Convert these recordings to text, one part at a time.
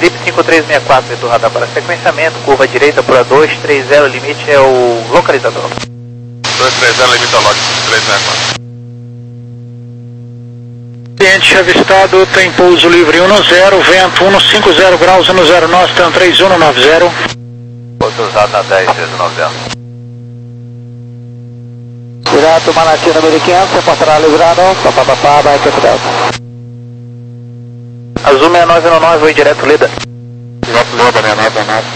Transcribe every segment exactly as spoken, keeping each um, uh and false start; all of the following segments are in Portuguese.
Trip cinco três seis quatro, do radar para sequenciamento, curva direita para dois três zero, limite é o localizador. dois três zero, limite ao log, três seis quatro. Cliente avistado, tem pouso livre um zero, vento cento e cinquenta graus, um zero nove, tem três um nove zero. Pouso usado na dez três nove zero. Direto, Manatina mil e quinhentos, reportará livrado, papapá, vai capital. Azul seis nove um nove, oi direto, Leda. Direto, Leda, seis nove um nove.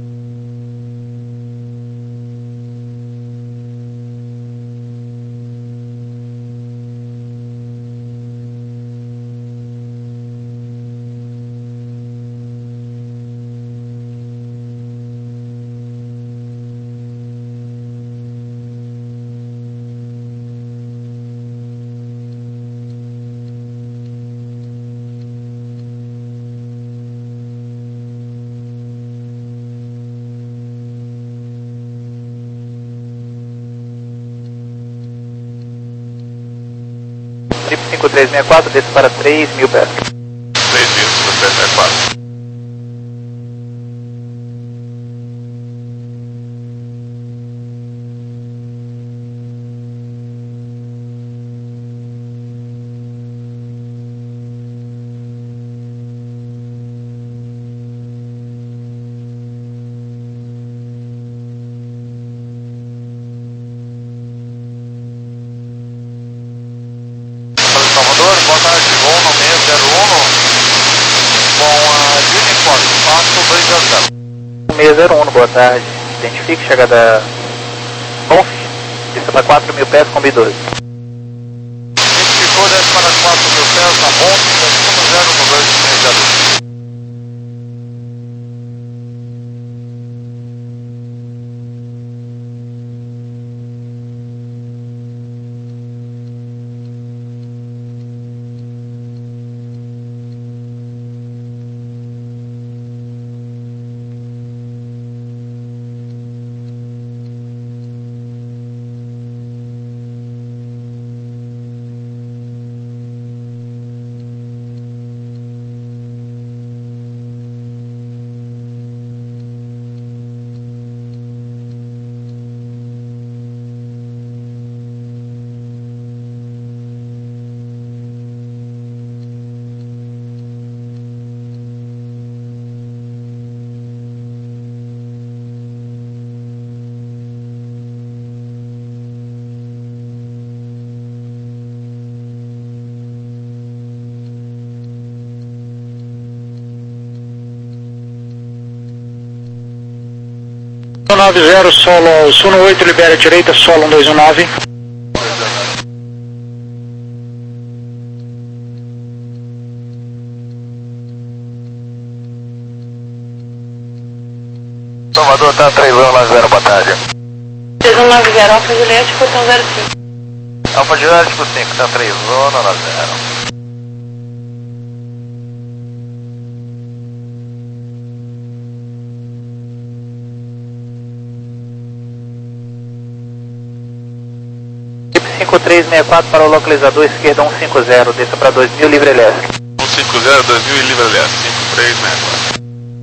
Trip cinco três seis quatro, desce para três mil pés. três mil, três seis quatro. Salvador, boa tarde, voo no seis zero um com a Uniform quatro dois zero zero. seis zero um, boa tarde. Identifique chegada Conf, desça para quatro mil pés, combi doze. Identificou, desce para quatro mil pés na Bonf, um zero no dois três zero. um nove zero, solo Suno oito, libera a direita, solo um dois um nove. Salvador, tá três um nove zero, boa tarde. três um nove zero, Alfa Juliette, portão zero cinco. Alfa Juliette, cinco, tá três um nove zero. cinco três seis quatro para o localizador esquerda um cinco zero, desça para dois mil, livre elétrico. um cinco zero, dois mil e livre elétrico, cinco três seis quatro.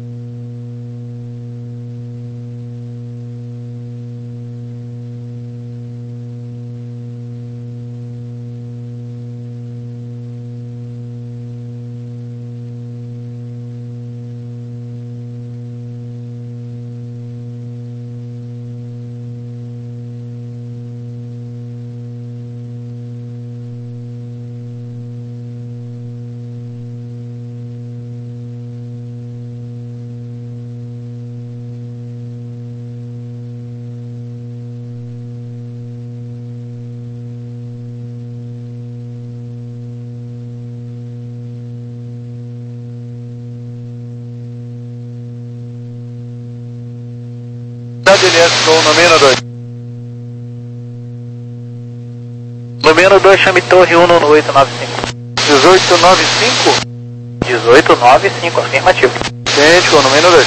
Elétrico, Lumeno dois. Lumeno dois, chame torre um no oito nove cinco. dezoito nove cinco? dezoito nove cinco, afirmativo. Idêntico, Lumeno dois.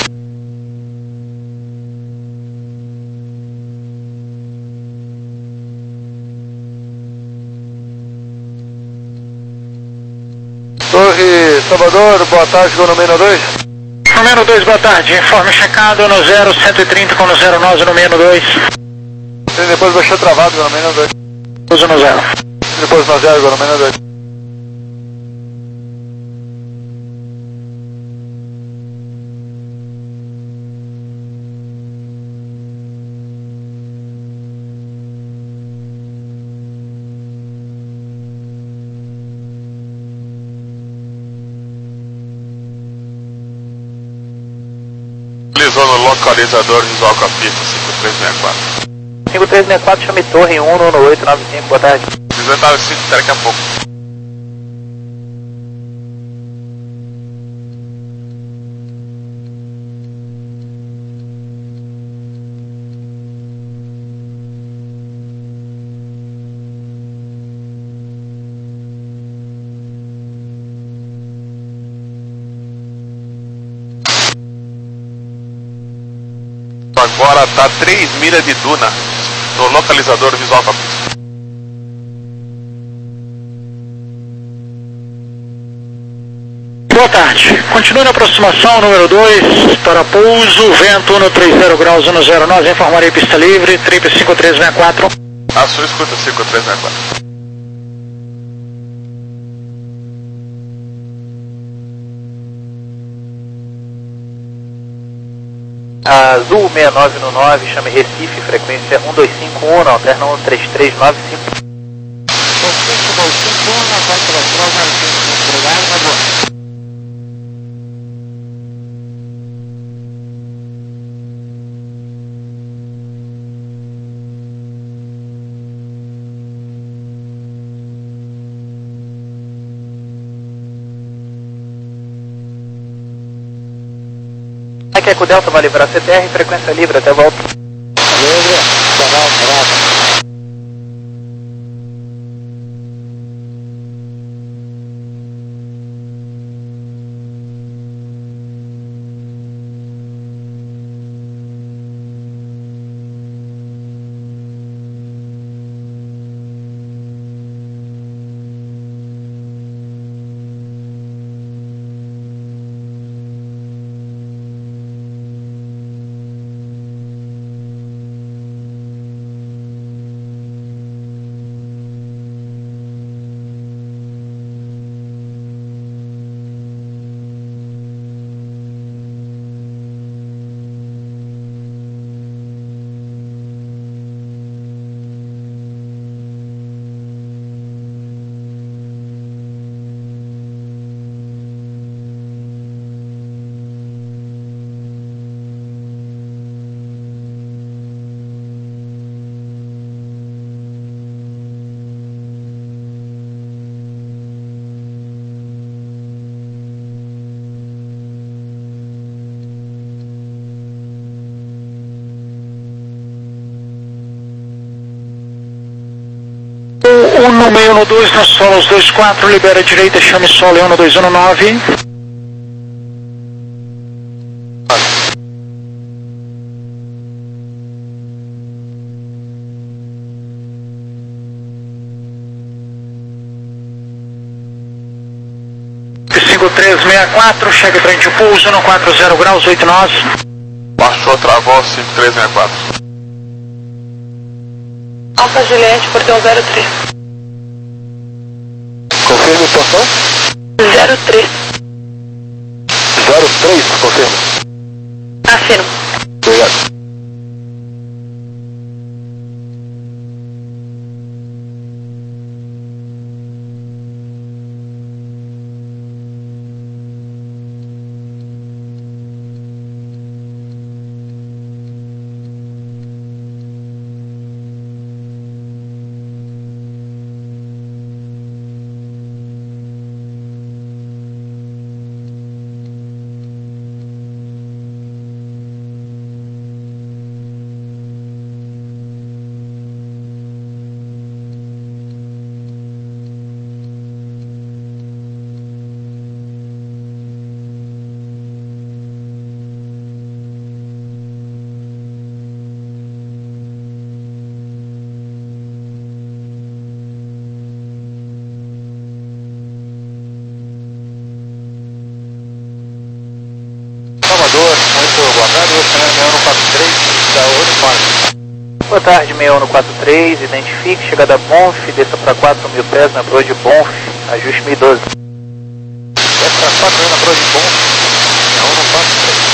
Torre Salvador, boa tarde, Lumeno dois. Número dois, boa tarde. Informe checado no zero cento e trinta com no zero nove no menos dois. E depois baixou travado no menos dois. Uso no zero. Depois no zero no menos dois. No localizador visual com a pista cinco três seis quatro. cinco três seis quatro, chame torre um no oito nove cinco, boa tarde. Desentar cinco daqui a pouco. Agora tá três milhas de duna no localizador visual com a pista. Boa tarde. Continue na aproximação número dois para pouso, vento no trinta graus no zero nove, informarei pista livre, trip cinco três seis quatro. A sua escuta cinco três seis quatro. Azul seis nove no nove, chame Recife, frequência um dois cinco um, alterna um três três nove cinco. Aqui é com o Delta, vai livrar C T R, frequência livre, até volta. Livre, até volta, volta. um no meio no dois, na solos dois quatro, libera a direita, chame solo um no dois um no nove. cinco três seis quatro, chega frente o pulso no quatro zero graus, oito nove. Baixou, travou cinco três seis quatro. Alfa Juliette, portão zero três. Confirme o portão? zero três. zero três, confirme. Afirmo. Obrigado. quatro três, da Uniforme. Boa tarde, seis um quatro três, identifique, chegada Bonf, desça para quatro mil pés na proa de Bonf, ajuste mil e doze. Desce para quatro mil na proa de Bonf, seis um quatro três.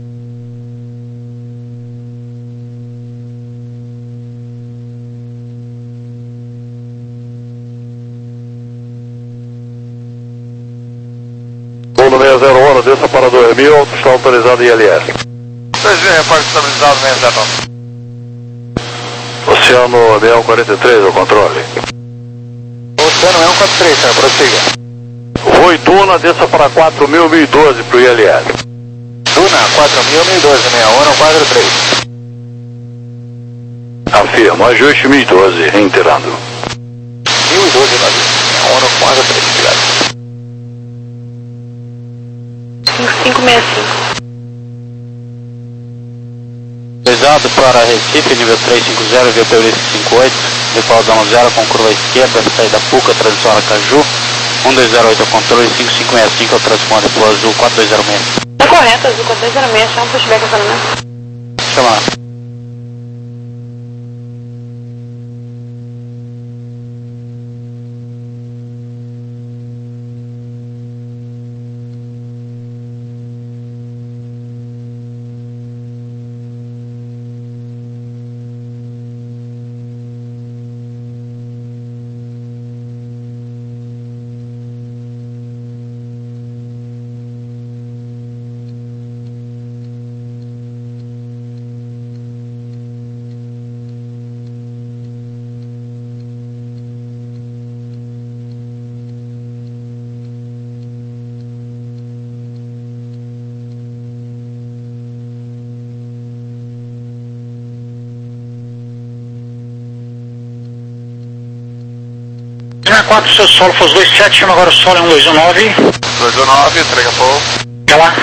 Mundo seis zero um, desça para dois mil, está autorizado em I L S. dois mil, repórter estabilizado, seis zero um. Oceano seis um quatro três, ao controle. Oceano seis um quatro três, senhor, prossiga. Rui Duna, desça para quatro mil, mil e doze para o I L S. Duna, quatro mil, mil e doze, seis um quatro três. Afirmo, ajuste mil e doze, reiterando. mil e doze, navio. seis um quatro três, obrigado. cinco cinco seis cinco. Pesado para Recife, nível três cinco zero, via Peurice cinco oito, decola da um zero com curva esquerda, saída Puca, transição Aracaju, um dois zero oito ao controle, cinco cinco seis cinco ao transponder pro Azul quatro dois zero seis. Tá correto, Azul quatro dois zero seis, chama um pushback acionamento. Chama. quatro, seu solo, Foz dois sete, chama agora o solo, é um dois um nove. dois um nove, entrega pouco. Vai lá.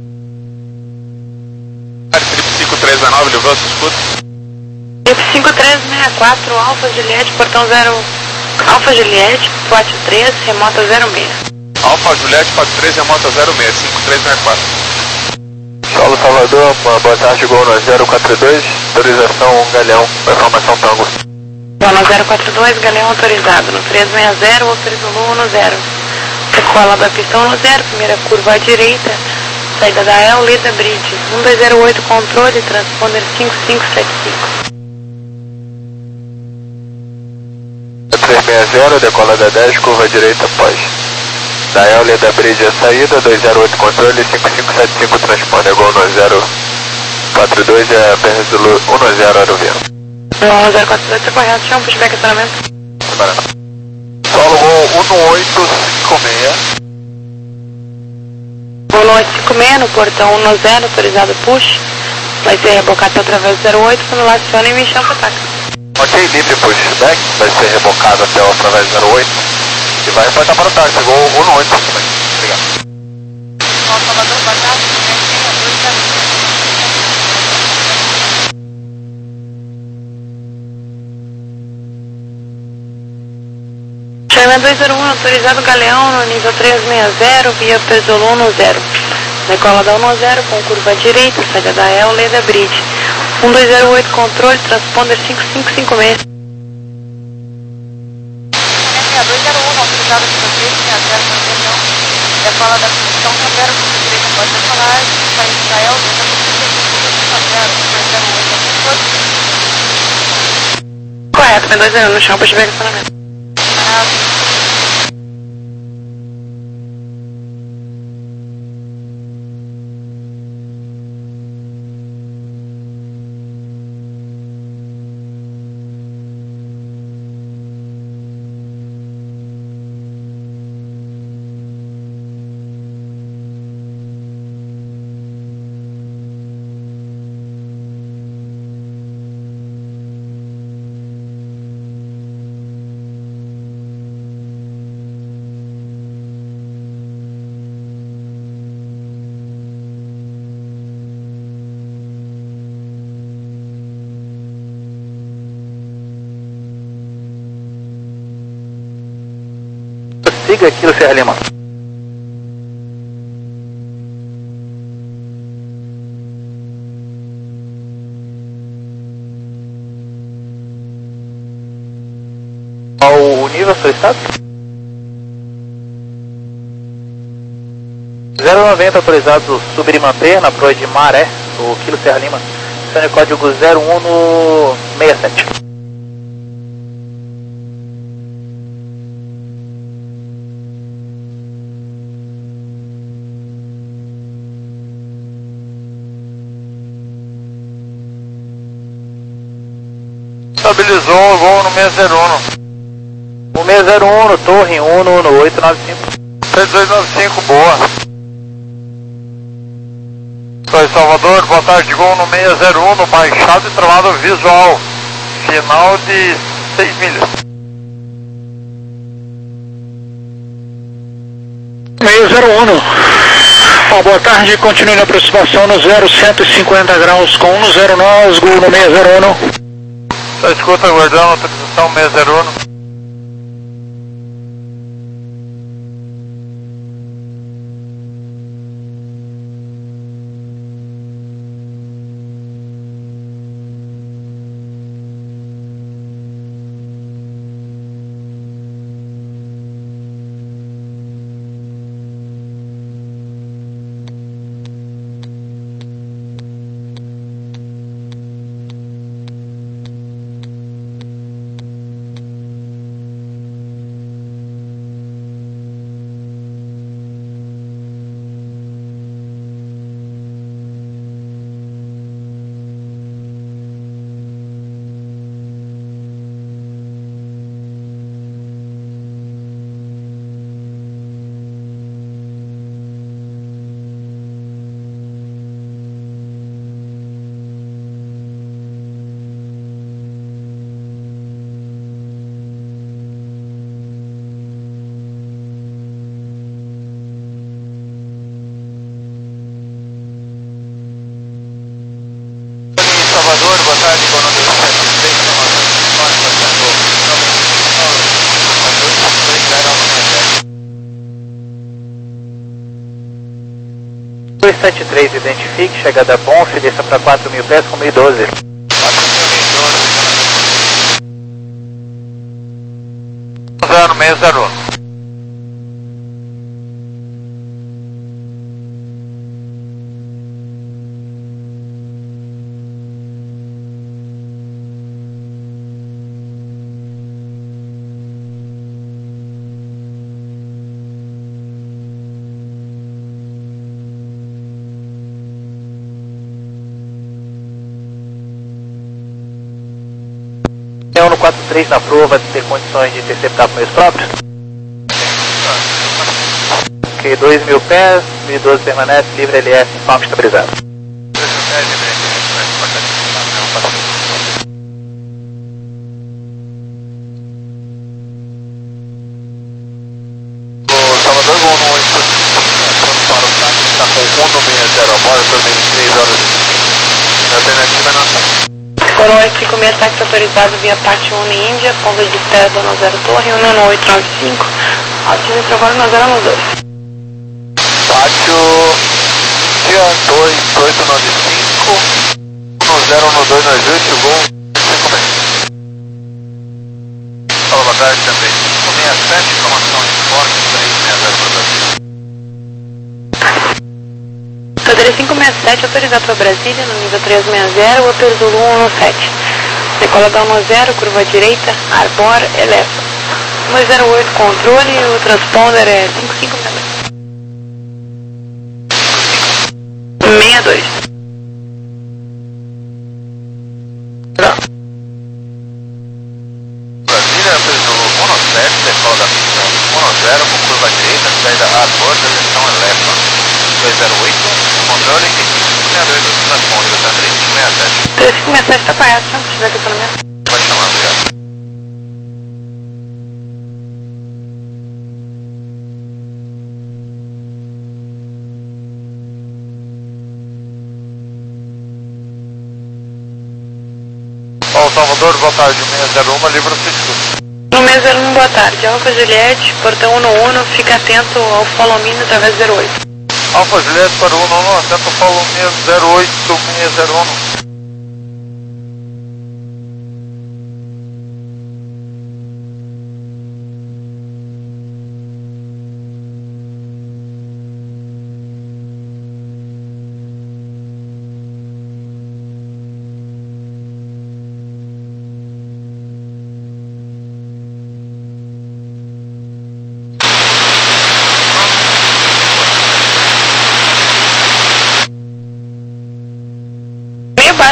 cinco três nove, levanta, escuta. cinco três seis quatro, Alfa Juliette, portão zero, Alfa Juliette, quatro três, remota zero seis. Alfa Juliette quatro três, remota zero seis, cinco três seis quatro. Solo Salvador, uma boa tarde, Gol no zero quatro dois, autorização Galeão, informação Tango. Boa zero quatro dois, Galeão autorizado, no três seis zero, autorizou no zero. Decola da pista um zero, primeira curva à direita, saída da El, Leda Bridge, um dois zero oito, controle, transponder cinco cinco sete cinco. três seis zero, decola da dez, curva à direita pós. Da El, Leda Bridge a saída, dois zero oito, controle, cinco cinco sete cinco, transponder Gol no zero quatro dois, é P R Zulu um zero, aerovento. um zero quatro dois, tá correto, chama um pushback acionamento. Solo Gol um oito cinco seis. um oito cinco seis no portão um zero, autorizado push. Vai ser rebocado através do zero oito, quando lá aciona e me chama para ataque. Ok, livre pushback, vai ser rebocado até o através do zero oito. E vai reportar para o táxi, Gol um oito também. Obrigado. Salvador, boa tarde, Chama dois zero um, autorizado Galeão no nível três seis zero, via Pesolo um zero. Decola da um zero com curva à direita, saída da El, Leda Bridge. um dois zero oito, controle, transponder cinco cinco cinco seis. dois zero um, autorizado pelo três seis zero na região. Decola da pista um zero, curva direita, pode decolar, saída da El, Leda Bridge, correto, dois zero um no chão, pushback acionamento. Siga aqui no Serra Lima. positiva, solicitado. zero noventa autorizado subir e manter na proa de Maré, o Kilo Serra Lima, de código zero um seis sete. Estabilizou o voo no seis zero um. um seis zero um no torre um no, no oito nove cinco. seis oito nove cinco, boa. Sou Salvador, boa tarde, gol no seis zero um no baixado e travado visual. Final de seis milhas. seis zero um, boa tarde, continue na aproximação no zero cento e cinquenta graus com um zero nós, gol no seis zero um. Só escuta, aguardando a autorização seis zero um. Salvador, boa tarde, com o número sete seis, dois sete três, identifique, chegada bom, desça para quatro mil pés com mil e doze. zero seis zero um. No quatro três na proa, vai ter condições de interceptar por meios próprios? Ok, dois mil pés, mil e doze permanece, livre L S, informe estabilizado. O Salvador, gol no oito, para o táxi, está com um no seis zero, a bordo, também três horas. Alternativa na táxi. Coroa cinco seis táxi autorizado via parte um Índia, ponto de espera zona zero torre, um no oito nove cinco, altitude trovão na zero no dois. Pátio dia dois oito nove cinco, um zero no dois nove oito, gol cinco seis. Fala, boa tarde também. cinco seis sete, informação de forte, três seis zero para Brasília. Cadeira cinco seis sete autorizado para Brasília, no nível três seis zero, Hotel Zulu um sete. Decola da um zero, curva direita, Arbor, eleva. um zero oito controle, o transponder é cinco cinco seis dois. Brasília, Hotel Zulu um sete, decola da pista um zero, com curva direita, saída Arbor, direção eleva. dois zero oito, controle e cinco seis dois do transponder, da três cinco seis sete. três cinco seis sete está parado, se tiver questionamento. Pode chamar, obrigado. Ó, Salvador, boa tarde, seis zero um, livre o circuito. No seis zero um, boa tarde. Alfa Juliette, portão um um, fica atento ao follow me através do zero oito. Alfa Juliette para o um um, atento ao follow me zero oito seis zero um.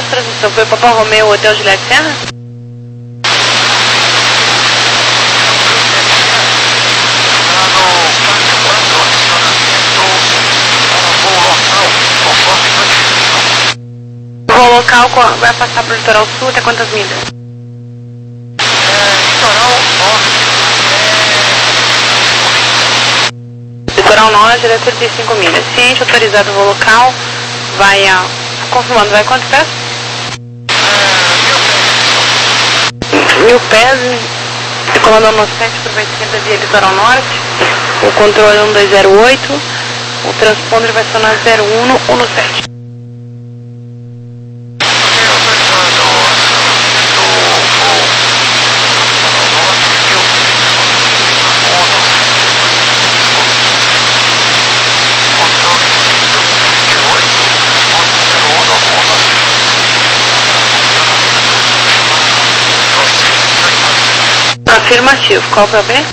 essa transmissão foi Papa Romeu Hotel Juliette Serra? O local vai passar para o litoral sul até quantas milhas? Litoral norte até trinta e cinco milhas. Ciente, autorizado o voo local, vai a... confirmando, vai quanto pés? Mil pés, comandando no sete por esquerda via litoral norte, o controle um dois zero oito, o transponder vai ser na zero um um no sete. Afirmativo. Qual para B?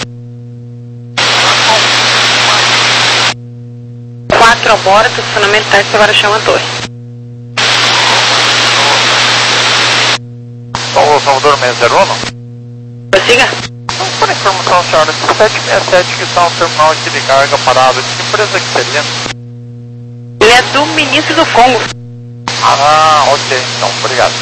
quatro a bordo, estacionamento táxi agora chama a torre. São Salvador seis zero um? Prossiga. Por informação, senhora, sete seis sete que está no terminal aqui de carga parado, que empresa que seria? Ele é do ministro do Congo. Ah, ok, então, obrigado.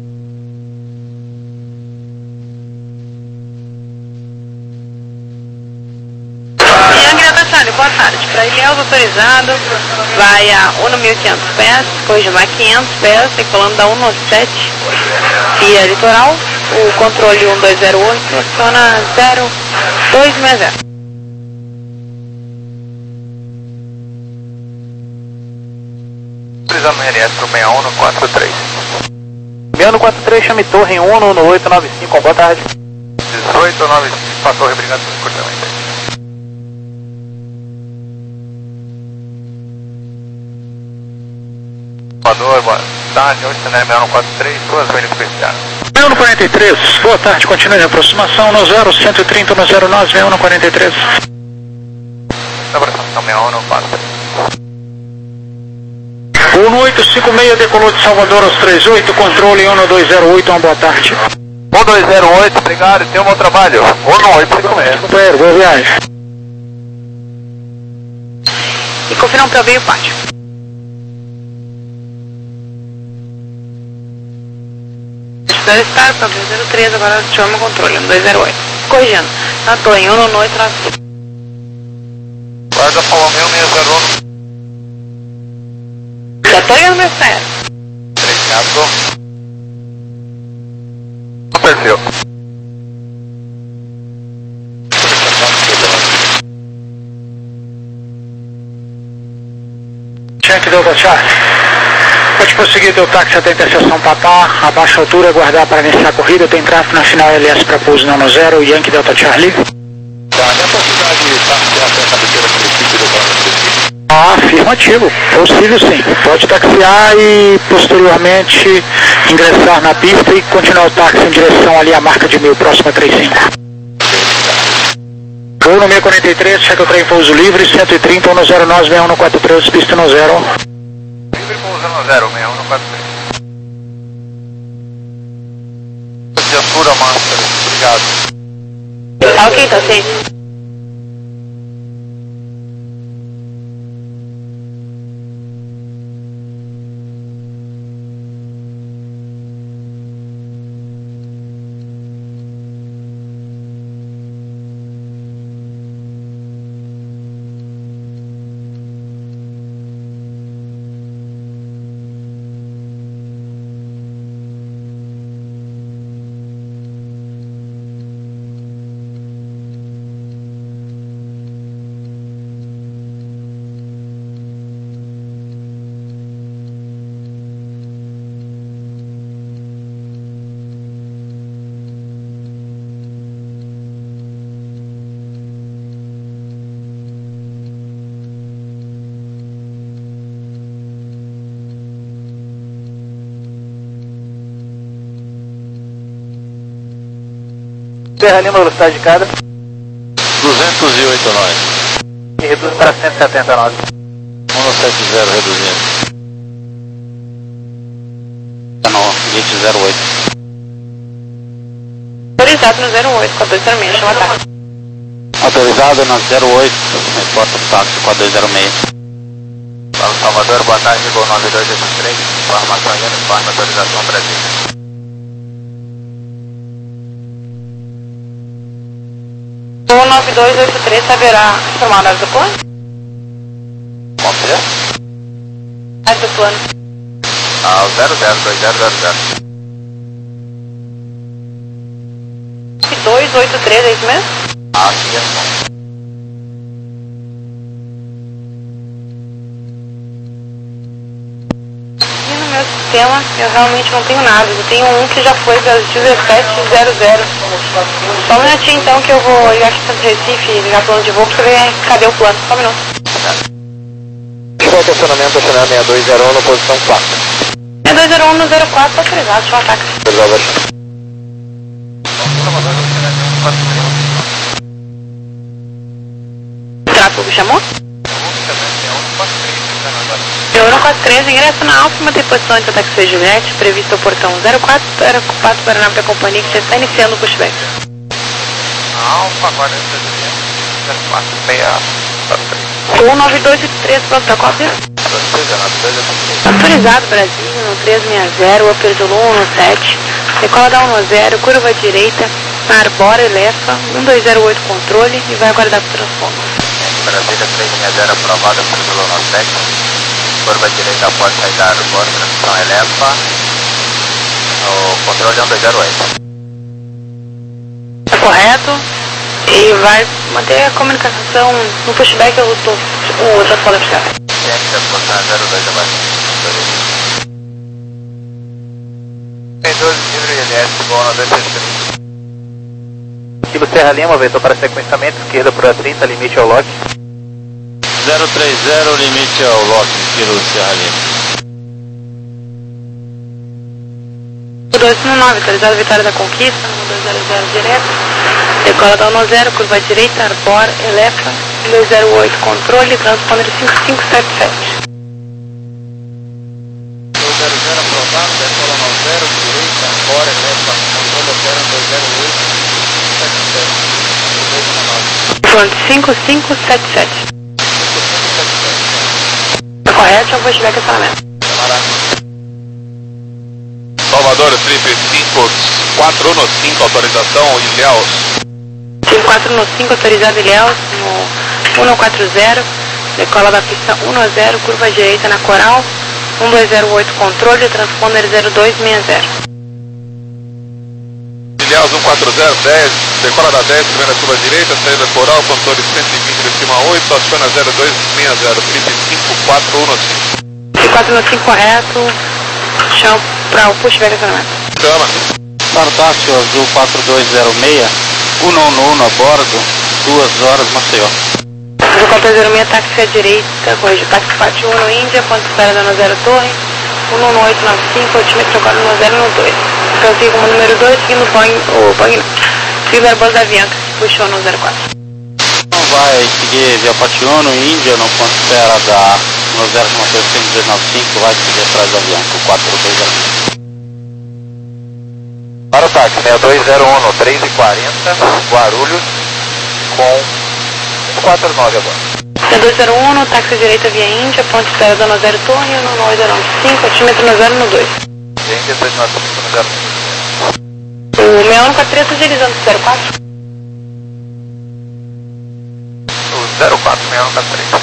Boa tarde, para Ilhéus autorizado, vai a um mil e quinhentos pés, corrigindo a quinhentos pés, decolando da um no sete, via litoral, o controle um dois zero oito, aciona zero dois seis zero. Autorizando R S para o seis um no quatro três. seis um no quatro três, chame torre em um no oito nove cinco, boa tarde. dezoito nove cinco, para a torre, obrigado pelo escutamento. Salvador, boa tarde, hoje cenário seis um quatro três, duas milhas especiais. seis um no quarenta e três, boa tarde, continue a aproximação no zero cento e trinta no zero nove, seis um no quarenta e três. Aproximação seis um no quatro três. um oito cinco seis decolou de Salvador aos trinta e oito, controle um dois zero oito, uma boa tarde. um dois zero oito, obrigado, tenha um bom trabalho. um oito cinco seis. Companheiro, boa viagem. E confirma para B e o pátio. Estar para zero três, agora chama o controle, um dois zero oito. Corrigindo, na torre, um no oito, traço. Guarda Paulo meu seis zero um. Já tô ligando meu sério. Obrigado. No perfil. Check Delta Charlie. Pode prosseguir teu táxi até a interseção Papá, abaixa a altura, aguardar para iniciar a corrida, tem tráfego na final L S para pouso nono zero, Yankee Delta Charlie. Tá, é a possibilidade de taxiar até a cabeceira do município do município? Ah, afirmativo, possível sim. Pode taxiar e posteriormente ingressar na pista e continuar o táxi em direção ali à marca de mil, próxima a trinta e cinco. Voo no seis quarenta e três, checa o trem pouso livre, cento e trinta, um zero nove, seis um no quatro três, pista no zero. Livre pouso no zero, seis um no quatro três. Viatura Master, obrigado. Tá ok, tá sim. Serra Lima, velocidade de cada. duzentos e oito nove. E reduz para cento e setenta e nove. um sete zero reduzindo. no limite zero oito. Autorizado no zero oito, quatro dois zero seis, chama táxi. Autorizado no zero oito, reporta o táxi quatro dois zero seis. Paulo Salvador, boa tarde, Gol nove dois oito três, informação e uniforme, autorização Brasília. Gol nove dois oito três, saberá informar a área do plano? Qual que é? Área do plano. Ah, o zero zero dois zero zero zero. dois oito três, é isso mesmo? Ah, sim, é bom. E no meu sistema eu realmente não tenho nada. Eu tenho um que já foi das dezessete zero zero. Só um minutinho então que eu vou ligar aqui para o Recife e ligar plano de voo para ver cadê o plano. Só um minuto. Qual estacionamento, estacionamento seis dois zero um, no posição quatro. seis dois zero um no zero quatro, autorizado, chama táxi. Tráfego me chamou? Eu um quatro três, ingresso na Alfa, mantém posição antes do táxi Juliette, previsto ao portão zero quatro, era quatro para a nave da companhia que já está iniciando o pushback. Alfa, agora zero quatro seis quatro três. um nove dois oito três, pronto para cópia? Autorizado, Brasil, no três seis zero, Upper Zulu um um sete, decola da um zero, curva direita, na Arbora, Elefa, um dois zero oito controle e vai aguardar para o transponder. Brasília três seis zero, aprovada por Zulu um sete, curva direita após sair da Arbora, transição Elefa, o controle é um dois zero oito. Tá correto, e vai manter a comunicação no pushback, eu tô, o transponder para cá. zero dois abaixo. Tem doze, livre L S, bom na dois seis três. Kilo Serra Lima, vetor para sequenciamento, esquerda por A trinta, limite ao lock. zero três zero, limite ao lock, Kilo Serra Lima. dois um nove, autorizado Vitória da Conquista, um dois zero zero direto, decola da um zero, curva direita, Arbora, Elefa, um dois zero oito controle, transponder cinco cinco sete sete. zero zero aprovado, decola um zero, direita, Arbora, Elefa, controle opera dois zero oito sete sete. Pronto, cinco cinco sete sete. Tá correto, eu vou estiver questionamento. Salvador, trip cinco quatro um cinco, autorização Ilhéus. cinco quatro um cinco, autorizado Ilhéus, no um quatro zero, decola da pista um zero, curva direita na Coral, um dois zero oito controle, transponder zero dois seis zero. Ilhéus um quatro zero, dez, decola da dez, primeira curva direita, saída Coral, controle cento e vinte de cima oito, aciona zero dois seis zero, trip cinco quatro um cinco. cinco quatro um cinco correto, chão para o pushback questionamento. Chama. Tartácio Azul quatro dois zero seis, um um um a bordo, duas horas Maceió. Azul quatro zero seis, táxi à direita, corrige táxi Pátio um no Índia, ponto de espera da zero Torre, um um oito nove cinco, altímetro agora no zero um dois. Então sigo como número dois, seguindo o Boeing, o Boeing, seguindo o Airbus da Avianca, puxou no zero quatro. Não vai seguir via Pátio um no Índia, no ponto de espera da no zero três nove cinco, vai seguir atrás da Avianca, o quatro dois zero seis. Para o táxi, seis dois zero um no três e quarenta, Guarulhos, com um quatro nove agora. seis dois zero um, no táxi direita via Índia, ponto de espera da zero Torre, um um zero cinco, altímetro no zero dois. Índia dois nove cinco no zero. O seis um quatro três está deslizando zero quatro. O zero quatro seis um quatro três.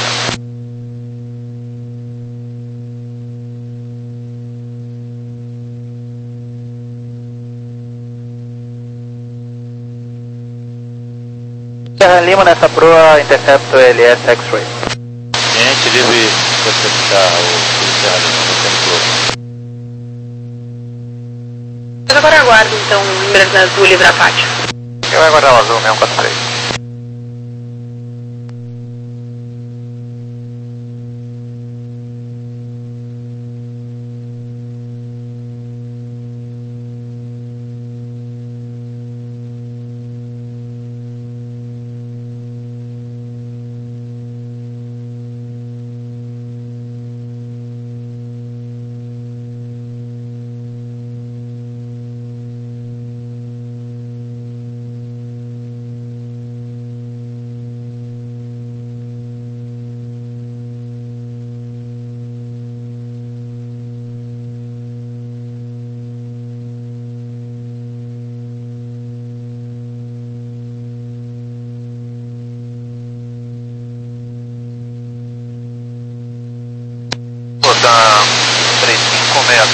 Serra Lima nessa proa, Interceptor L S X-Ray. Gente, livre interceptar o Kilo Serra Lima, não tem problema. Eu agora aguardo então o número da Azul livre a Pátio. Quem vai guardar o azul seis um quatro três?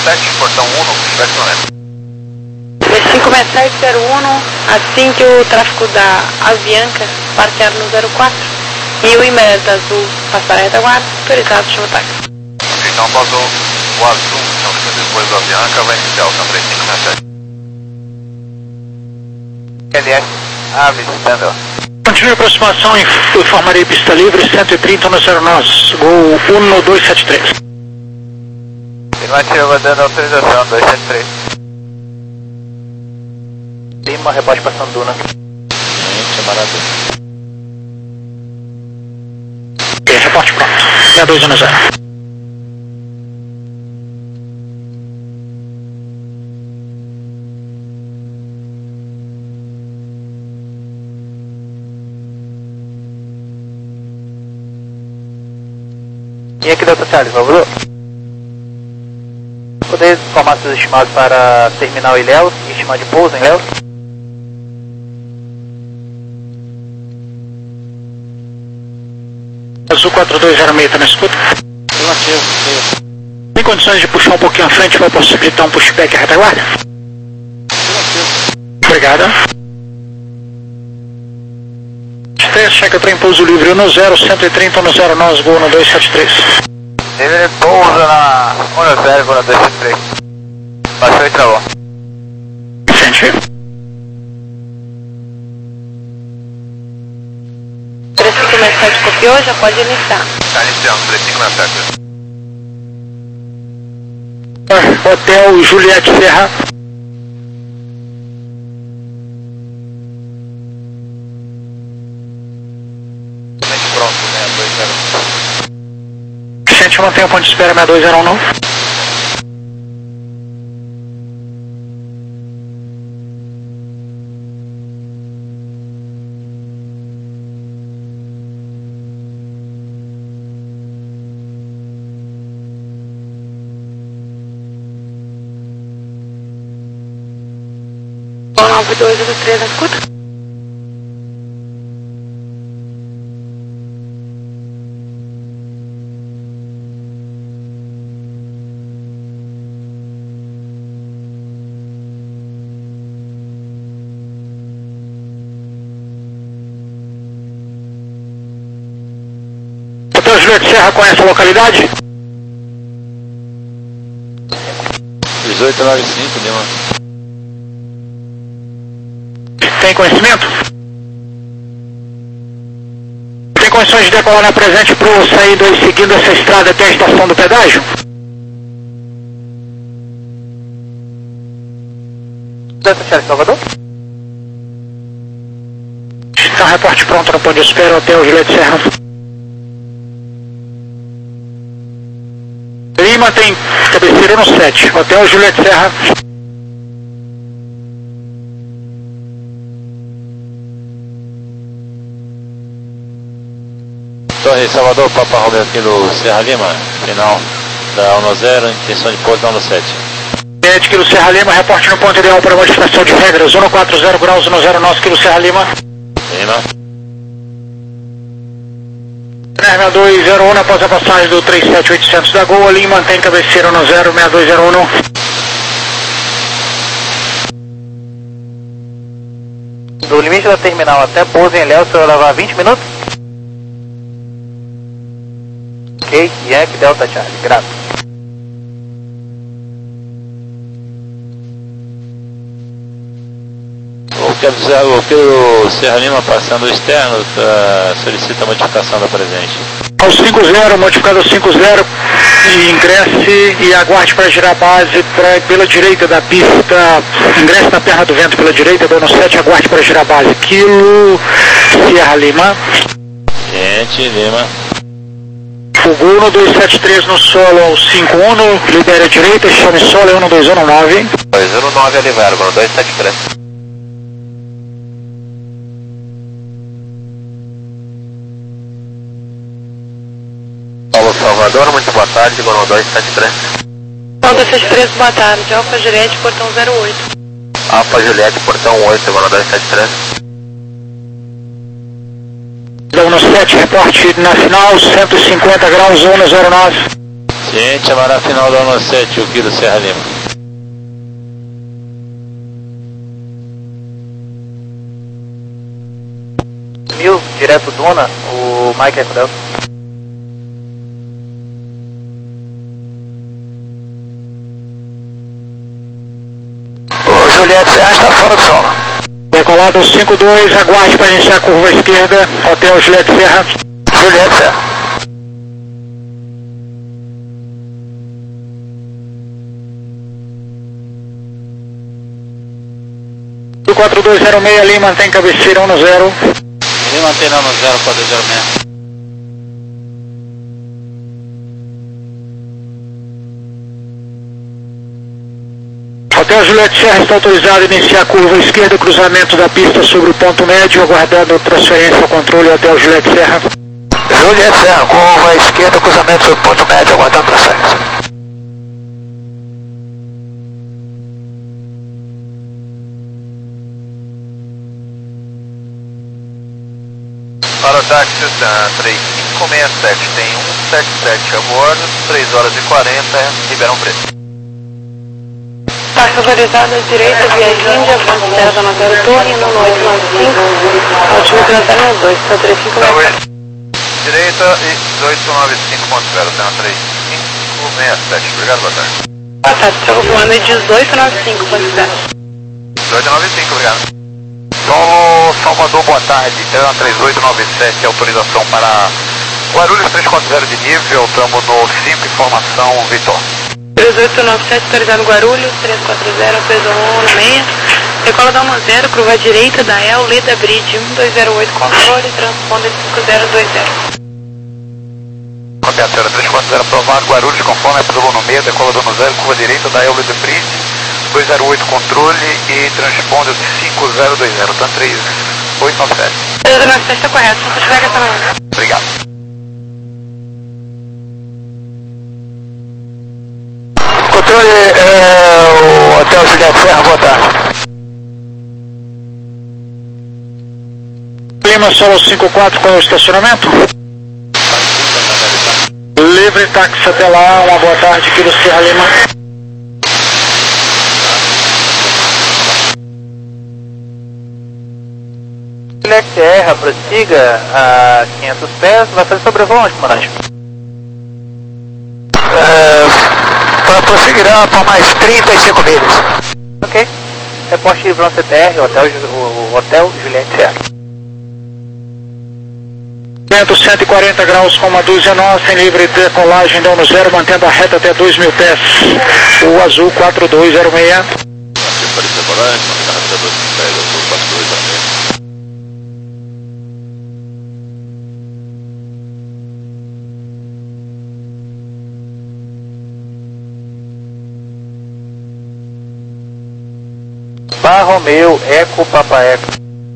sete, portão um, no pushback sonete. B cinco seis sete zero um, assim que o tráfego da Avianca parquear no zero quatro e o Imerda azul passar a retaguarda, autorizado chama táxi. Então após o, o azul, então depois do Avianca, vai iniciar o campo três cinco seis sete. L S, ave, standard. Continue a aproximação e informarei pista livre, cento e trinta no zero nós, gol um dois sete três. Afirmativa, dando autorização, dois sete três. Lima, reporte para Sanduna. Gente, maravilha. Ok, reporte pronto. sessenta e dois no zero. E aqui, Delta Charlie, por favor. Poder informar seus estimados para terminal Ilhéus e estimar de pouso em Ilhéus? Azul quatro dois zero seis, tá na escuta? Afirmativo, sim. Tem condições de puxar um pouquinho à frente, vai possibilitar um pushback à retaguarda? Afirmativo. Obrigado. Checa trem pouso livre um zero, cento e trinta no zero nós, gol no dois sete três. Ele pousa na um zero, gol no dois sete três. Baixou e travou. Frente. três cinco seis sete copiou, já pode iniciar. Está iniciando, três cinco seis sete. Hotel Juliette Serra. Pronto, né, dois zero um. Gente, mantém o ponto de espera sessenta e dois zero um não. nove dois oito três na escuta. Hotel Juliette Serra conhece a localidade? dezoito noventa e cinco, Lima. Tem conhecimento? Tem condições de decolar na presente para o sair dois seguindo essa estrada até a estação do pedágio? Delta Charlie, Salvador? Então, reporte pronto no ponto de espera, Hotel Juliette Serra. Lima tem cabeceira no sete, Hotel Juliette Serra. Torre Salvador, Papa Romeo aqui do Serra Lima, final da um zero, intenção de pouso da um sete. Sete Kilo Serra Lima, reporte no ponto ideal para modificação de regras, um quatro zero graus, um zero nove Kilo Serra Lima. Lima. sessenta e dois zero um, após a passagem do três sete oitocentos da Gol, Lima mantém cabeceira no zero, sessenta e dois zero um. Do limite da terminal até pouso em Ilhéus, você vai levar vinte minutos? Ok, Yankee Delta Charlie, grato. O que, o que o Serra Lima passando o externo tá, solicita a modificação da presente. Ao cinco zero, modificado cinco zero, e ingresse e aguarde para girar a base pra, pela direita da pista, ingresse na perna do vento pela direita, dando sete, aguarde para girar a base. Kilo Serra Lima. Gente, Lima. Fugou no dois sete três no solo ao cinco um, libera a direita, chame solo é um dois um nove. dois um nove ali, verbo, dois sete três. Paulo Salvador, muito boa tarde, Gono dois sete três. Paulo dois sete três, boa tarde, Alfa Juliette, portão zero oito. Alfa Juliette, portão oito, Gono dois sete três. Deu no sete, reporte na final, cento e cinquenta graus, um zero nove. Gente, agora a final da ano sete, o Kilo Serra Lima. Mil, direto Duna, o Mike é Delta. O Juliette Serra está fora do som. Decolado cinco dois, aguarde para iniciar a curva esquerda, Hotel Juliette Serra. Juliette Serra. quatro dois zero seis ali, mantém cabeceira um no zero. Ele mantém lá no zero quatro zero seis. Hotel Juliette Serra está autorizado a iniciar a curva esquerda, cruzamento da pista sobre o ponto médio, aguardando transferência ao controle Hotel Juliette Serra. Juliette Serra, curva esquerda, cruzamento sobre o ponto médio, aguardando transferência. Para o táxi três cinco seis sete, tem um sete sete a bordo, três horas e quarenta, Ribeirão Preto. Táxi autorizado à direita, via Índia, Fonte Terra, Zona Zero Torre, nono oito nove cinco, último transferência dois, está três cinco seis sete. Direita e dezoito nove cinco ponto zero, tem uma três cinco seis sete, obrigado, boa tarde. Boa tarde, estou confirmando dezoito nove cinco ponto zero. dezoito nove cinco, obrigado. Solo Salvador, boa tarde. Tran três oito nove sete, autorização para Guarulhos três quatro zero de nível, estamos no cinco, informação, Vitor. três oito nove sete, autorizado Guarulhos, três quatro zero, peso um seis, decola da um zero, curva à direita da El, Leda Bridge, um dois zero oito, controle, transponder cinco zero dois zero. Copiação três quatro zero, aprovado, Guarulhos, conforme é peso no meio, decola da um zero, curva à direita da El, Leda Bridge, dois zero oito, controle e transponder cinco zero dois zero, tá três oito nove sete. três oito nove sete está correto, não se tiver essa manhã. Obrigado. Controle, é, o Hotel Juliette Serra, boa tarde. Lima Solo cinco quatro com o estacionamento. Livre táxi até lá, uma boa tarde, Kilo Serra Lima. Juliette Serra, prossiga a quinhentos pés, vai fazer sobrevoo onde, comandante? É, para prosseguirá por mais trinta e cinco milhas. Ok. Reporte Livrão C T R, hotel, o Hotel Juliette Serra. Vento cento e quarenta graus com uma dúzia nossa, em livre decolagem, dão no zero, mantendo a reta até dois mil pés. O azul quatro dois zero seis. Bar Romeu, Eco, Papa Eco.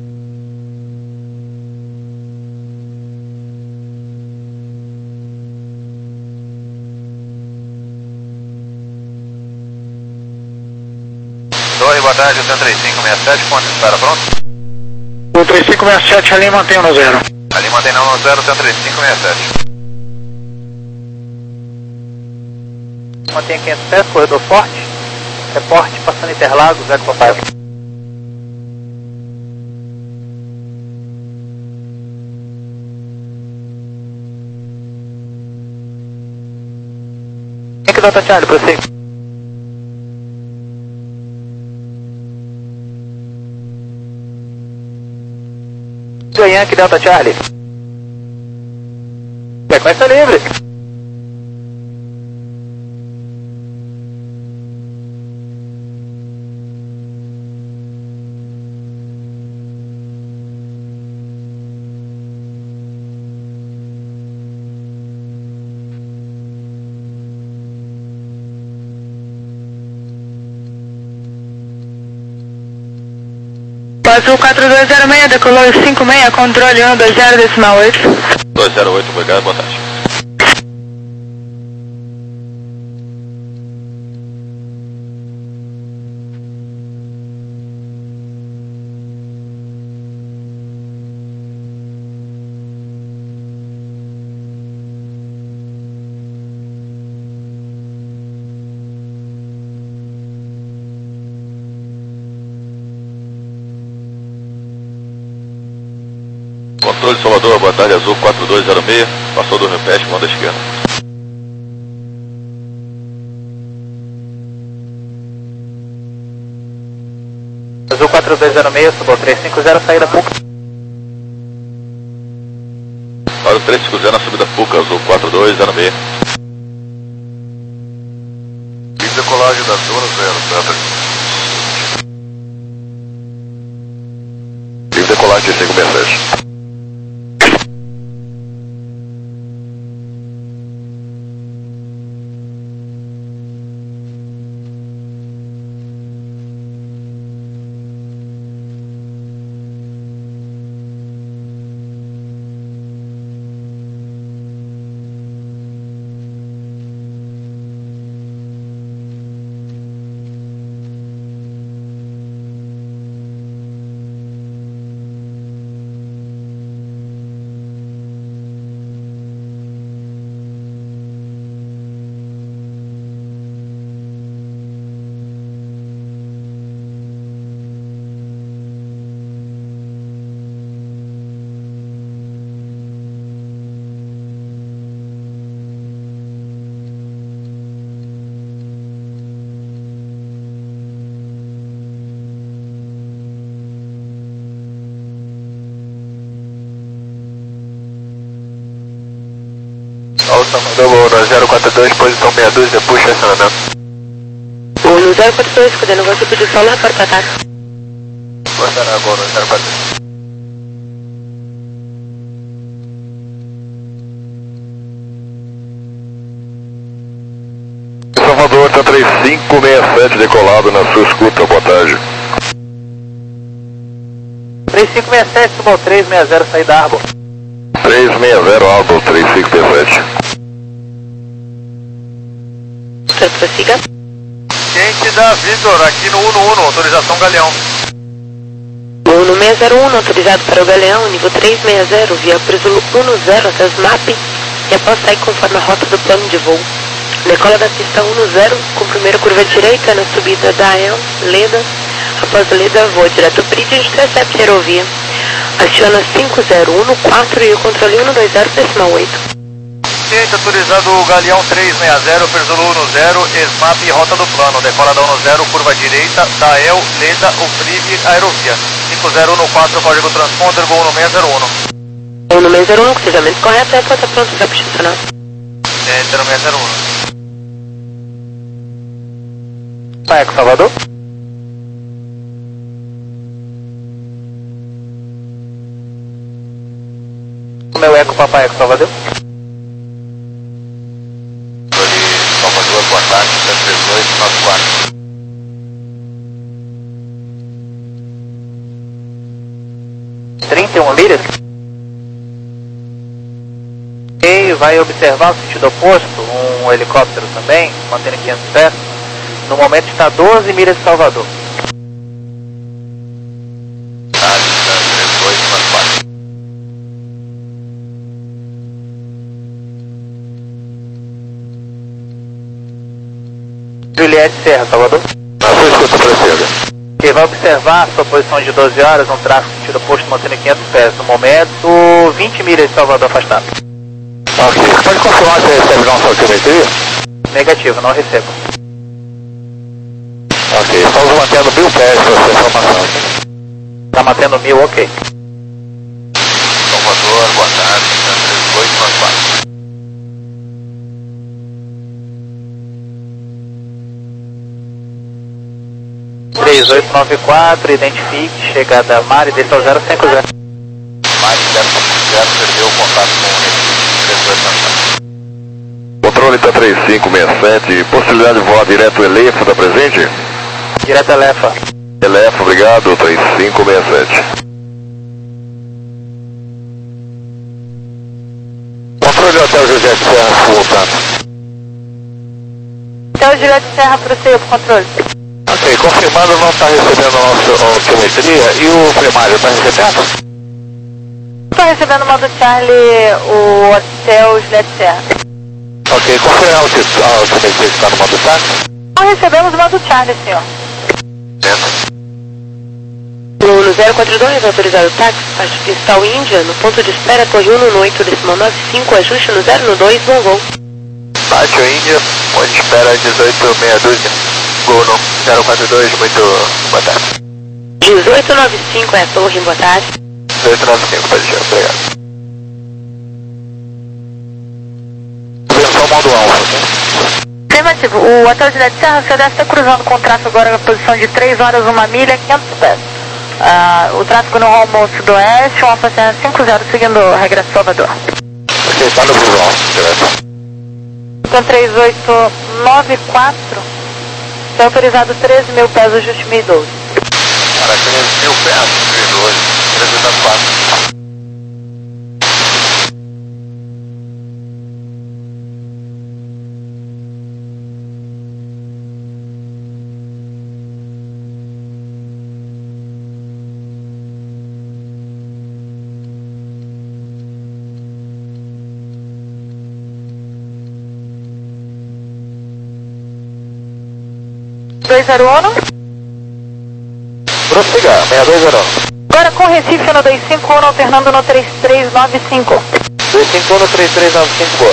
Torre, boa tarde, Hotel três cinco seis sete, ponto de espera, pronto? O três cinco seis sete ali mantém no zero. Ali mantém não no zero, Hotel três cinco seis sete. Mantém quinhentos pés, corredor forte. Reporte passando Interlagos, Eco, Papa Eco. Quem que Delta Charlie, prossiga. Yankee Delta Charlie. Sequência livre. Azul quatro dois zero seis, decolou cinco seis, controle um dois zero decimal oito. dois zero oito, obrigado, boa tarde. Controle Salvador, boa tarde, Azul quatro dois zero seis, passou do Rio Peste, mão da esquerda. Azul quatro dois zero seis, subiu três cinco zero, saída Puca. Para o três cinco zero na subida Puca, Azul quatro dois zero seis. Livre decolagem da zona zero, Santa. Livre decolagem de cinco seis sete. Salvador, no zero quatro dois, posição meia dúzia, puxa acionamento. O no zero quatro dois, escudando você posição lá para ataque. Guardar agora no zero quatro dois. Salvador, tá três cinco seis sete decolado na sua escuta, boa tarde. três cinco seis sete, subiu três seis zero, saída Arbor. três seis zero, Arbor, três cinco seis sete. Prossiga. Quente da Vitor, aqui no um um um, autorização Galeão. O Uno seis zero um, autorizado para o Galeão, nível três seis zero, via Presulo um zero até os M A P e após sair conforme a rota do plano de voo. Decola da pista um zero, com primeira curva direita na subida da El, Leda. Após a Leda, voa direto Bridge e intercepta a aerovia. Aciona cinco zero um quatro e o controle um dois zero decimal oito. Quente, autorizado Galeão três seis zero, Presulo um zero, S M A P e rota do plano. Decola da um zero, curva direita, da El, Leda, Uprive, aerovia. cinco zero um quatro, código transponder, voo no seis zero um. Uno seis zero um, cruzamento correto, é porta pronta para posicionar. Quente no seis zero um. Paeco, Salvador. Meu eco, Papai Eco, Salvador. Salvador, boa tarde, três oito nove quatro. trinta e um milhas. E vai observar o sentido oposto, um helicóptero também, mantendo quinhentos pés. No momento está doze milhas de Salvador. três oito nove quatro. Juliette Serra, Salvador. Na sua escuta, prossiga. Que vai observar a sua posição de doze horas, um tráfego sentido oposto, mantendo quinhentos pés. No momento, vinte milhas de Salvador afastado. Ok, você pode confirmar se recebe nossa altimetria? Negativo, não recebo. Ok, estamos mantendo mil pés para essa informação. Está mantendo mil, ok. Salvador, boa tarde, três oito nove quatro. três oito nove quatro, identifique, chegada Mari, desce ao zero cinco zero. Mari zero cinco zero, perdeu o contato com o três oito nove quatro. Controle está três cinco seis sete, possibilidade de voar direto Elefa, está presente? Direto Elefa. Elefa, obrigado, três cinco seis sete. Controle Hotel José de Serra, voltando. Hotel José de Serra, prossiga para o controle. Ok, confirmando, não está recebendo a nossa altimetria. E o primário está recebendo? Estou recebendo o modo Charlie, o Hotel José de Serra. Ok, qual foi a alti- a altimetria que está no modo Charlie? Nós recebemos o modo Charlie, senhor. Dentro. O um zero quatro dois, autorizado táxi, parte principal Índia, no ponto de espera, Torre um no oito, decimal nove cinco, ajuste no zero no dois, bom voo. Pátio Índia, ponto de espera dezoito meia dúzia, gol no zero quatro dois, muito boa tarde. dezoito nove cinco é a Torre, boa tarde. dezoito nove cinco, pode deixar, obrigado. Versão modo alfa, tá? Afirmativo, o hotel de Serra, você deve estar cruzando com o tráfego agora na posição de três horas, uma milha, quinhentos pés. Uh, o tráfego no rumo sudoeste, um Alfa Serra cinco zero, seguindo o regresso Salvador. Ok, tá no visual, direto. Então três oito nove quatro, está autorizado treze mil pés, ajuste mil e doze. Cara, treze mil pés, mil e doze, treze oitenta e quatro. dois zero um. Prossiga, seis dois zero. Agora com Recife no dois cinco um, alternando no três três nove cinco. dois cinco um no três três nove cinco, boa.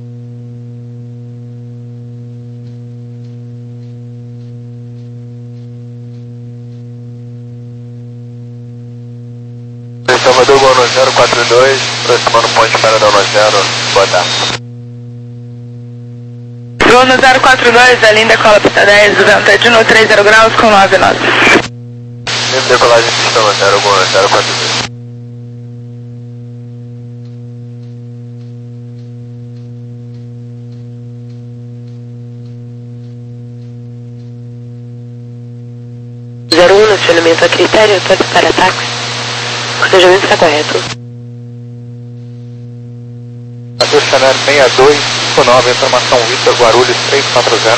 Salvador, gol no zero quatro dois, aproximando o ponto de espera da no zero, boa tarde. Gol no zero quatro dois, a linda cola pista dez, vento é de no três zero graus com nove nove. Livre decolagem pista no zero, gol no zero quatro dois. zero um, acionamento a critério, pode para táxi. O cortejamento está correto. Adeus, Chanel seis dois cinco nove, informação Vitor Guarulhos três quatro zero.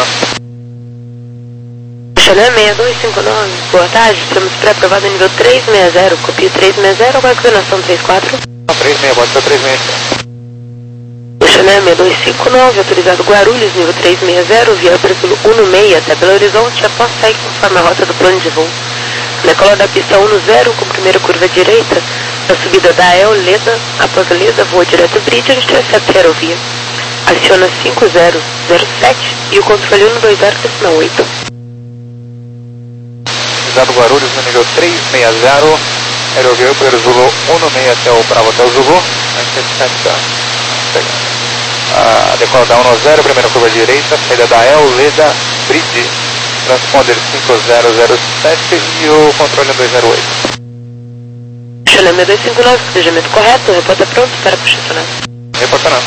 Chanel seis dois cinco nove, boa tarde, estamos pré-aprovado nível três seis zero, copia três seis zero, qual é a coordenação três quatro? Não, três seis, pode ser três seis. Chanel seis dois cinco nove, autorizado Guarulhos, nível três seis zero, via pelo um seis até Belo Horizonte, após sair conforme a rota do plano de voo. Decola da pista um zero, com primeira curva direita, na subida da El Leda, após a Leda, voa direto Bridge, onde intercepta a aerovia. Aciona cinco zero zero sete e o controle um dois zero, decimal oito. Autorizado Guarulhos no nível três seis zero, aerovia Uber Zulu um seis até o Bravo até o Zulu, a intercepta. A decola da um zero, primeira curva direita, saída da El Leda Bridge, transponder cinco zero zero sete e o controle dois zero oito. Chanel seis dois cinco nove, cortejamento correto, reporta pronto para posicionar. Reportando.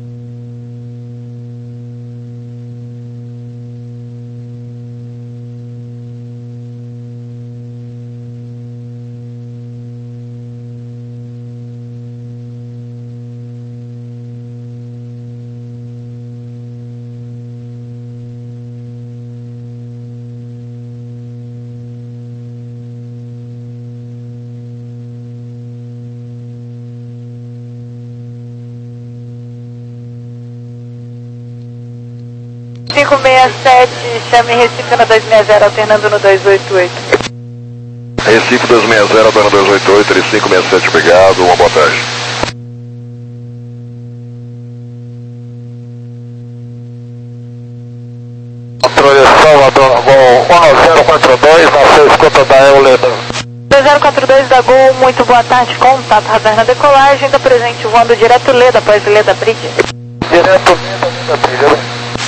cinco seis sete, chame Recife no dois seis zero, alternando no dois oito oito. Recife dois seis zero, alternando dois oito oito, três cinco seis sete, obrigado, uma boa tarde. Controle Salvador, gol um zero quatro dois, na sua escuta da El Leda. dois zero quatro dois da Gol, muito boa tarde, contato radar na decolagem, da presente voando direto Leda, após Leda Bridge. Direto Leda Bridge.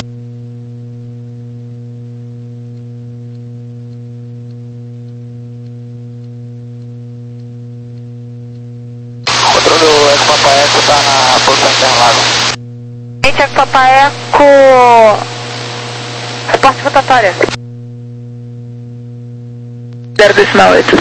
Papaeco está na posição Interlagos. Gente, é Papaeco. Reporte rotatória. zero decimal oito.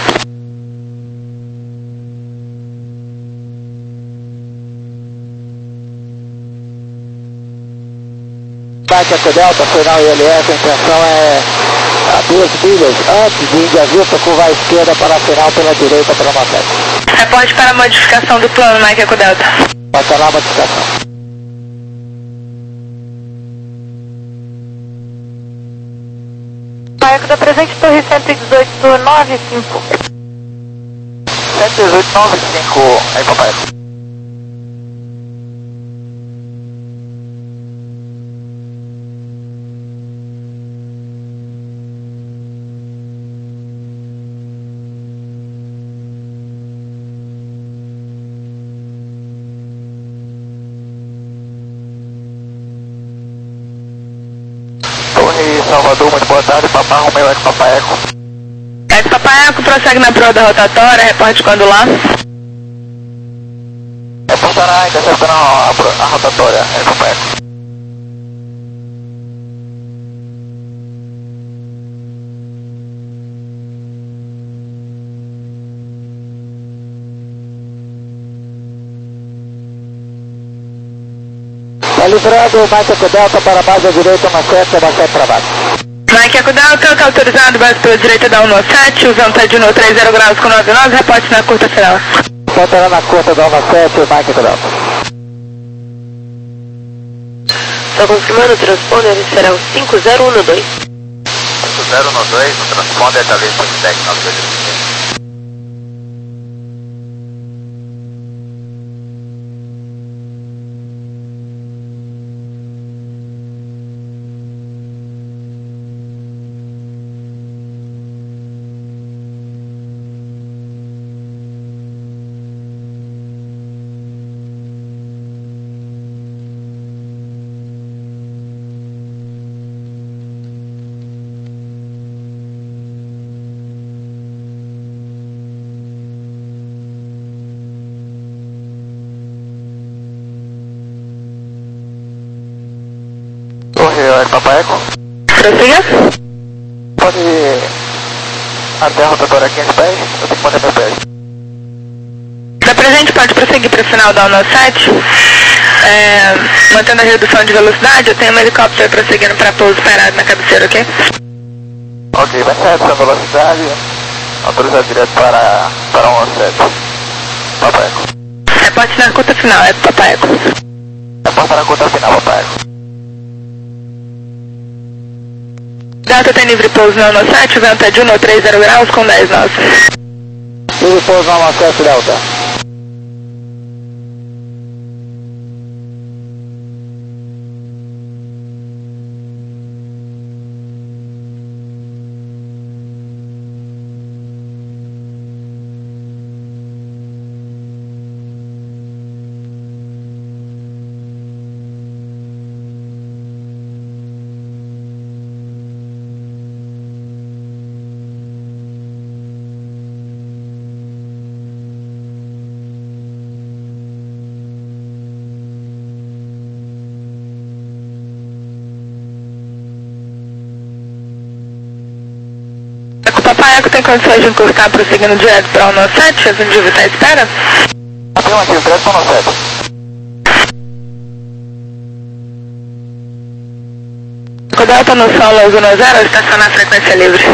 Bate a Codelta, final I L S, a intenção é a duas milhas antes de Índia Vista, curva à esquerda para a final, pela direita para a Matéria. Reporte para a modificação do plano, Mike Eco Delta. Vai estar lá a modificação. Paeco da presente, Torre cento e dezoito, nove cinco. sete dois oito nove cinco, aí Papai Eco. Salvador, muito boa tarde, Papai Romeu, Eco Papai Eco. Eco Papai Eco, prossegue na proa da rotatória, reporte quando lá. Reportará, interceptando a, a, a rotatória, Eco Papai Eco. Tá livrado, Mike Eco Delta para a base à direita, uma sete, uma sete para baixo. Mike Eco Delta, tá autorizado, base pela direita da um sete, o vento tá de no trinta graus com nove nove, reporte na curta final. Reportará na curta da um sete, Mike Eco Delta. Só confirmando, o transponder será o cinco zero um dois. cinco zero um dois, o transponder da lista de técnica. Torre, Papai Eco. Prossiga. Pode ir até a rotatória quinhentos pés, eu tenho que manter meu pés. Da presente pode prosseguir para o final da um sete, é, mantendo a redução de velocidade, eu tenho um helicóptero prosseguindo para pouso parado na cabeceira, ok? Ok, vai ser a redução de velocidade, autorizado direto para, para um sete. Papai Eco. Reporte na curta final, é Papai Eco. Reporta na curta final, Papai Eco. Delta tem livre pouso no um sete, o vento é de um trinta graus com dez nove. Livre pouso no um sete, Delta. O Papai Eco tem condições de encurtar prosseguindo direto para um sete, a Vindível está à espera? Afirmativo, direto para um sete. O Delta no solo zona zero, estacionar a frequência livre.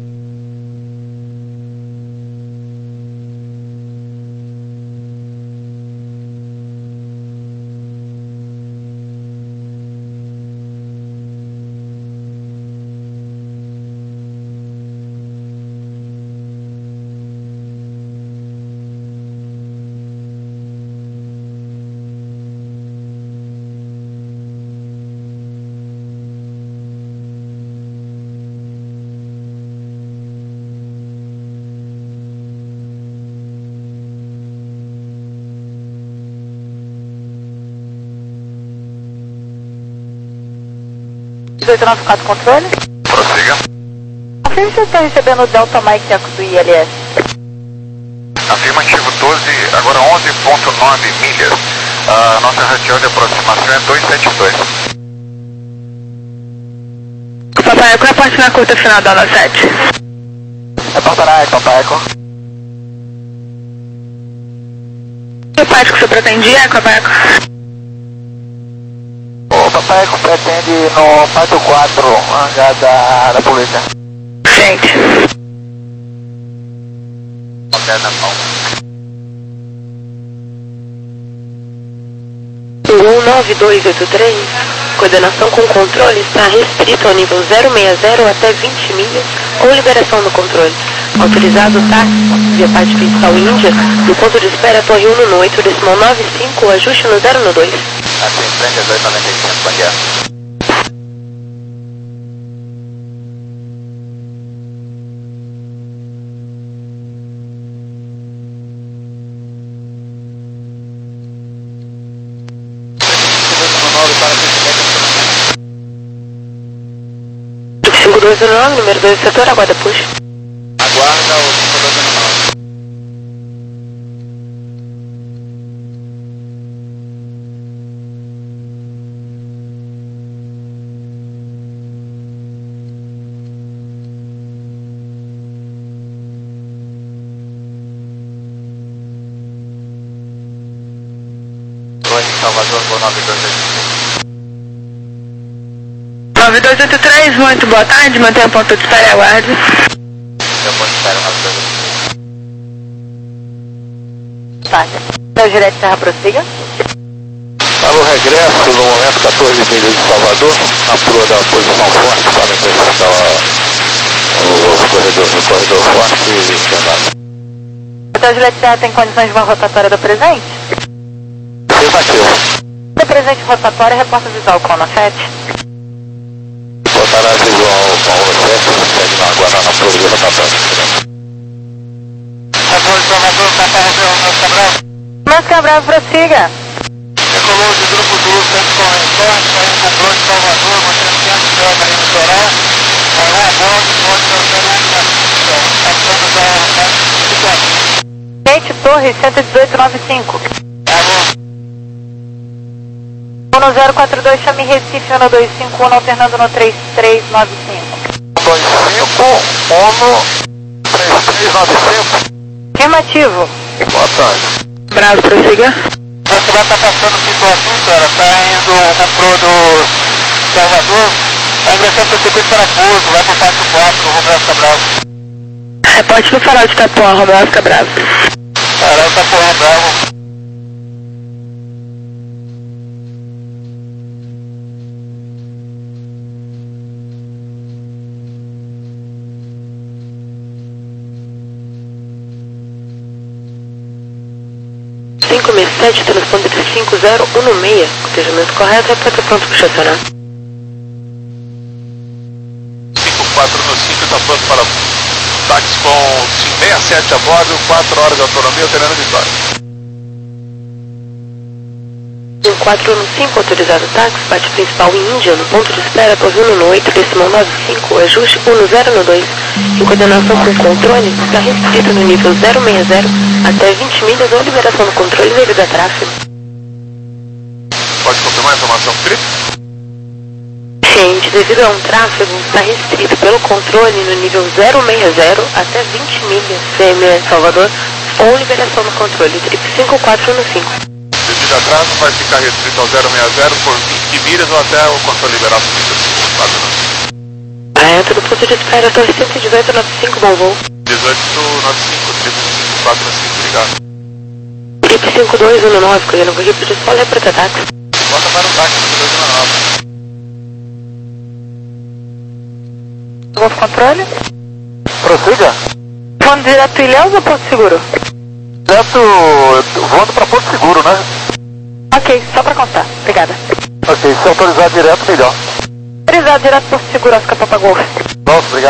dois nove quatro controle. Prossiga. Confirme se você está recebendo o Delta Mike Eco do I L S. Afirmativo doze, agora onze ponto nove milhas. A nossa região de aproximação é duzentos e setenta e dois. O Papai Eco reporte na curta final da um sete. Reportará, Papai Eco. O parte que você pretendia, Papai Eco? O Papai Eco pretende no pátio quatro, hangar da, da polícia. Gente. Moderna Palma. um nove dois oito três, coordenação com controle está restrito ao nível zero seis zero até vinte milhas, com liberação do controle. Autorizado táxi via parte principal Índia, no ponto de espera Torre um no oito, decimal nove cinco, ajuste no zero no dois. Assim, frente às oito noventa e cinco, bom dia. cinco dois zero nove, número dois do setor, aguarda push. Aguarda o cinco dois zero nove. Oi, Salvador, vou nove dois oito três. nove dois oito três, muito boa tarde, mantenha a ponto de espera e aguarde. Eu vou esperar nove dois oito três. Tá. Meu direto Serra prossiga. Alô, regresso no momento quatorze milhas de Salvador, na proa da posição forte para interceptar o corredor, o corredor forte e vinte andares. Hotel Juliette Serra tem condições de uma rotatória do presente? Afirmativo. Do presente rotatória, reporta visual com a sete. Botará visual com a sete, segue na guarda na proa de rotatória. Salvador, Salvador, Papa Romeu, Mosca Bravo. Mosca Bravo, prossiga. Decolou de grupo do centro com retorno, saindo com Pro de Salvador, mantendo cento de obra em litoral. Arrou a bordo, pode fazer uma passando da aeroporto. Kate Torres, cento e dezoito noventa e cinco. Arrou. Uno zero quatro dois, chame Recife, Uno dois cinco um, alternando no três três nove cinco. dois cinco, Uno, três três nove cinco. Afirmativo. Boa tarde. Bravo, prossiga. Você vai estar passando o Pituaçu, cara, tá indo na Pro do Salvador, tá ingressando pro circuito parafuso, vai pro Pátio quatro, o Romeu fica bravo. Reporte no farol de Itapuã, Romeu fica bravo. Farol Itapuã, bravo. cinco seis sete, telefone de cinco zero um seis, cotejamento correto, repórter pronto para estacionar. cinco quatro no cinco está pronto para táxi com sessenta e sete a bordo, quatro horas de autonomia, terreno Vitória. cinco quatro no cinco, autorizado táxi, parte principal em Índia, no ponto de espera, Torre um no oito, decimal nove cinco, ajuste um zero no dois. Em coordenação com o controle, está restrito no nível zero seis zero até vinte milhas ou liberação do controle devido a tráfego. Pode confirmar a informação escrita? Gente, devido a um tráfego, está restrito pelo controle no nível zero seis zero até vinte milhas, C M S Salvador, ou liberação do controle, trip cinco quatro no cinco. Devido a atraso, vai ficar restrito ao zero seis zero por vinte milhas ou até o controle liberar o cinco quatro no cinco. Aento do ponto de espera, Torre cento e dezoito noventa e cinco, bom voo. dezoito noventa e cinco, triple cinco quatro no cinco, obrigado. Trip cinco dois um nove, correndo com equipe de solo e prototáxi. Volta para o táxi, dois um nove. Novo controle. Prossiga. Voando direto Ilhéus ou Porto Seguro? Direto, voando para Porto Seguro, né? Ok, só pra constar. Obrigada. Ok, se autorizar direto, melhor. Autorizado direto Porto Seguro, Oscar Papa Golf. Nossa, obrigado.